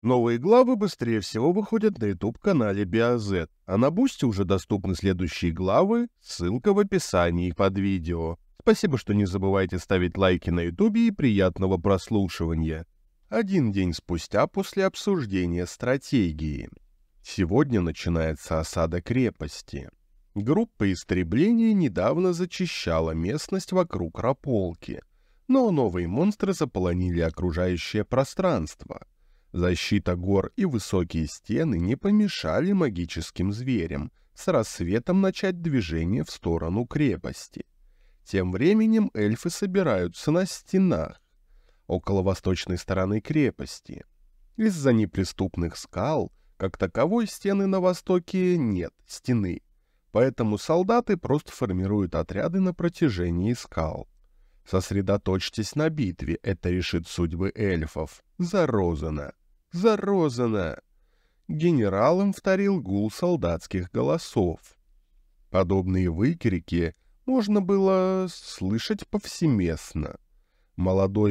Новые главы быстрее всего выходят на YouTube-канале BioZ, а на Бусти уже доступны следующие главы, ссылка в описании под видео. Спасибо, что не забывайте ставить лайки на YouTube и приятного прослушивания. Один день спустя после обсуждения стратегии. Сегодня начинается осада крепости. Группа истребления недавно зачищала местность вокруг Раполки, но новые монстры заполонили окружающее пространство. Защита гор и высокие стены не помешали магическим зверям с рассветом начать движение в сторону крепости. Тем временем эльфы собираются на стенах, около восточной стороны крепости. Из-за неприступных скал, как таковой стены на востоке нет, стены. Поэтому солдаты просто формируют отряды на протяжении скал. Сосредоточьтесь на битве, это решит судьбы эльфов. Зарозана! Зарозана! Генералом вторил гул солдатских голосов. Подобные выкрики можно было слышать повсеместно. Молодой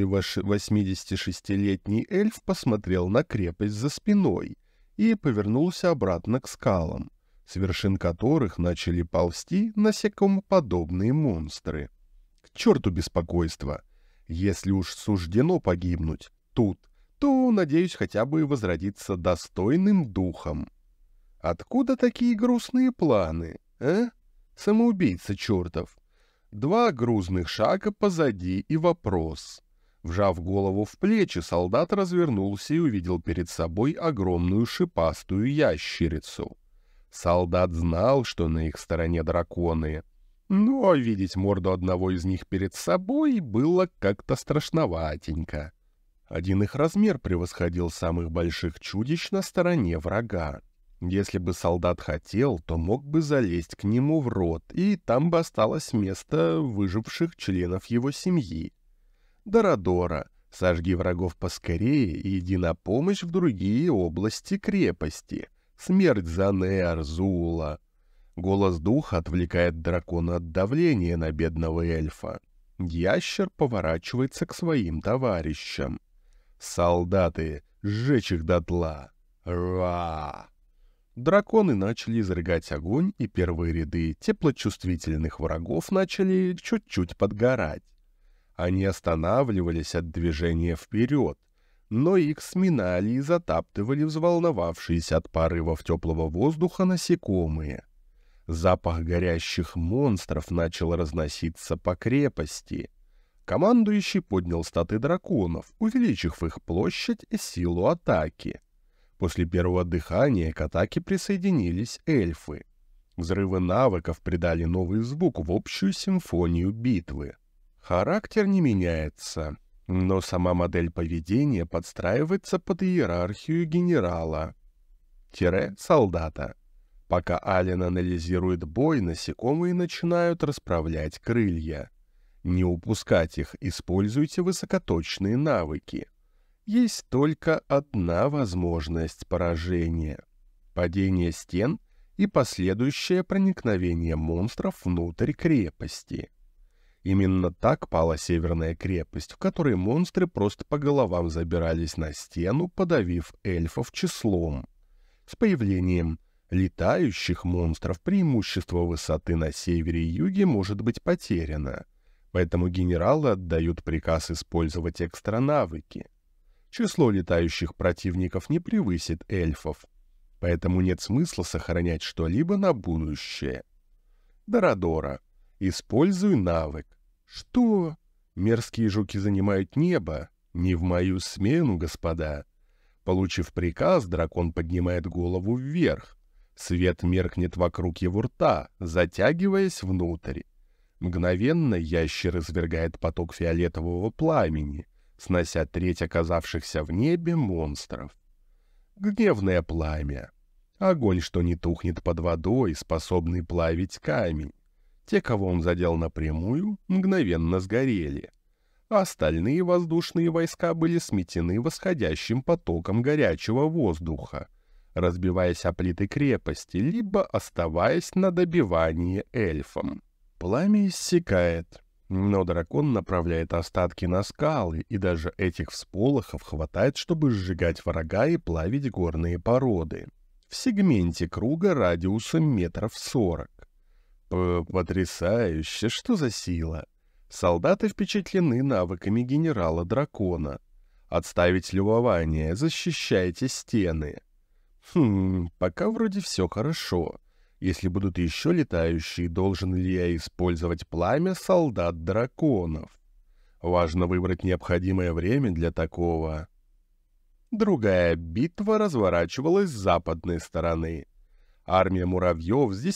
86-летний эльф посмотрел на крепость за спиной и повернулся обратно к скалам, с вершин которых начали ползти насекомоподобные монстры. К черту беспокойство! Если уж суждено погибнуть тут, то, надеюсь, хотя бы возродиться достойным духом. Откуда такие грустные планы, а? Самоубийца чертов! 2 грузных шага позади и вопрос. Вжав голову в плечи, солдат развернулся и увидел перед собой огромную шипастую ящерицу. Солдат знал, что на их стороне драконы, но видеть морду одного из них перед собой было как-то страшноватенько. Один их размер превосходил самых больших чудищ на стороне врага. Если бы солдат хотел, то мог бы залезть к нему в рот, и там бы осталось место выживших членов его семьи. Дорадора, сожги врагов поскорее и иди на помощь в другие области крепости. Смерть за Неарзула. Голос духа отвлекает дракона от давления на бедного эльфа. Ящер поворачивается к своим товарищам. «Солдаты, сжечь их дотла! Ра!» Драконы начали изрыгать огонь, и первые ряды теплочувствительных врагов начали чуть-чуть подгорать. Они останавливались от движения вперед, но их сминали и затаптывали взволновавшиеся от порывов теплого воздуха насекомые. Запах горящих монстров начал разноситься по крепости. Командующий поднял статы драконов, увеличив их площадь и силу атаки. После первого дыхания к атаке присоединились эльфы. Взрывы навыков придали новый звук в общую симфонию битвы. Характер не меняется, но сама модель поведения подстраивается под иерархию генерала-солдата. Пока Ален анализирует бой, насекомые начинают расправлять крылья. Не упускать их, используйте высокоточные навыки. Есть только одна возможность поражения — падение стен и последующее проникновение монстров внутрь крепости. Именно так пала северная крепость, в которой монстры просто по головам забирались на стену, подавив эльфов числом. С появлением летающих монстров преимущество высоты на севере и юге может быть потеряно, поэтому генералы отдают приказ использовать экстра-навыки. Число летающих противников не превысит эльфов, поэтому нет смысла сохранять что-либо на будущее. Дорадора, используй навык. Что? Мерзкие жуки занимают небо? Не в мою смену, господа. Получив приказ, дракон поднимает голову вверх. Свет меркнет вокруг его рта, затягиваясь внутрь. Мгновенно ящер извергает поток фиолетового пламени, снося треть оказавшихся в небе монстров. Гневное пламя. Огонь, что не тухнет под водой, способный плавить камень. Те, кого он задел напрямую, мгновенно сгорели. А остальные воздушные войска были сметены восходящим потоком горячего воздуха, разбиваясь о плиты крепости, либо оставаясь на добивании эльфам. Пламя иссякает. Но дракон направляет остатки на скалы, и даже этих всполохов хватает, чтобы сжигать врага и плавить горные породы. В сегменте круга радиусом метров 40. Потрясающе, что за сила! Солдаты впечатлены навыками генерала-дракона. Отставить любование, защищайте стены. Пока вроде все хорошо. Если будут еще летающие, должен ли я использовать пламя солдат-драконов? Важно выбрать необходимое время для такого. Другая битва разворачивалась с западной стороны. Армия муравьев с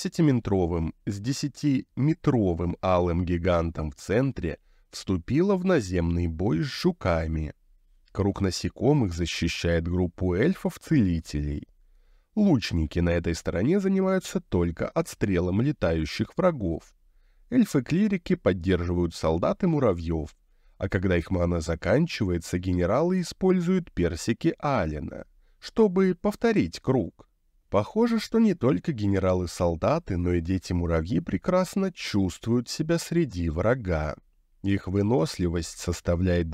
десятиметровым алым гигантом в центре вступила в наземный бой с жуками. Круг насекомых защищает группу эльфов-целителей. Лучники на этой стороне занимаются только отстрелом летающих врагов. Эльфы-клирики поддерживают солдат и муравьев, а когда их мана заканчивается, генералы используют персики Алина, чтобы повторить круг. Похоже, что не только генералы-солдаты, но и дети-муравьи прекрасно чувствуют себя среди врага. Их выносливость составляет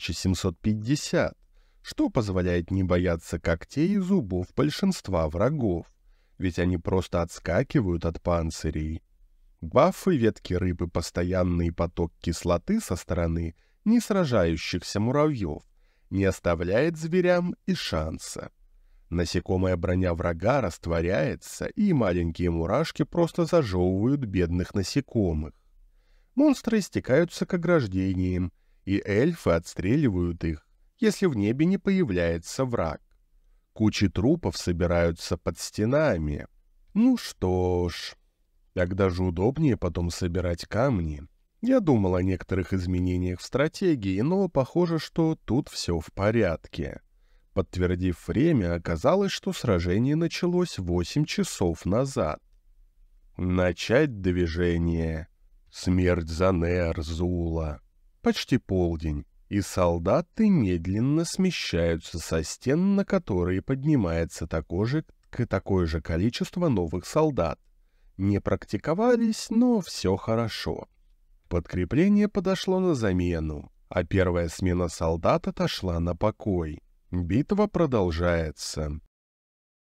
2750, что позволяет не бояться когтей и зубов большинства врагов, ведь они просто отскакивают от панцирей. Бафы ветки рыбы, постоянный поток кислоты со стороны не сражающихся муравьев не оставляет зверям и шанса. Насекомая броня врага растворяется, и маленькие мурашки просто зажевывают бедных насекомых. Монстры стекаются к ограждениям, и эльфы отстреливают их, если в небе не появляется враг. Кучи трупов собираются под стенами. Ну что ж, так даже удобнее потом собирать камни. Я думал о некоторых изменениях в стратегии, но похоже, что тут все в порядке. Подтвердив время, оказалось, что сражение началось 8 часов назад. Начать движение. Смерть за Нерзула. Почти полдень, и солдаты медленно смещаются со стен, на которые поднимается такое же количество новых солдат. Не практиковались, но все хорошо. Подкрепление подошло на замену, а первая смена солдат отошла на покой. Битва продолжается.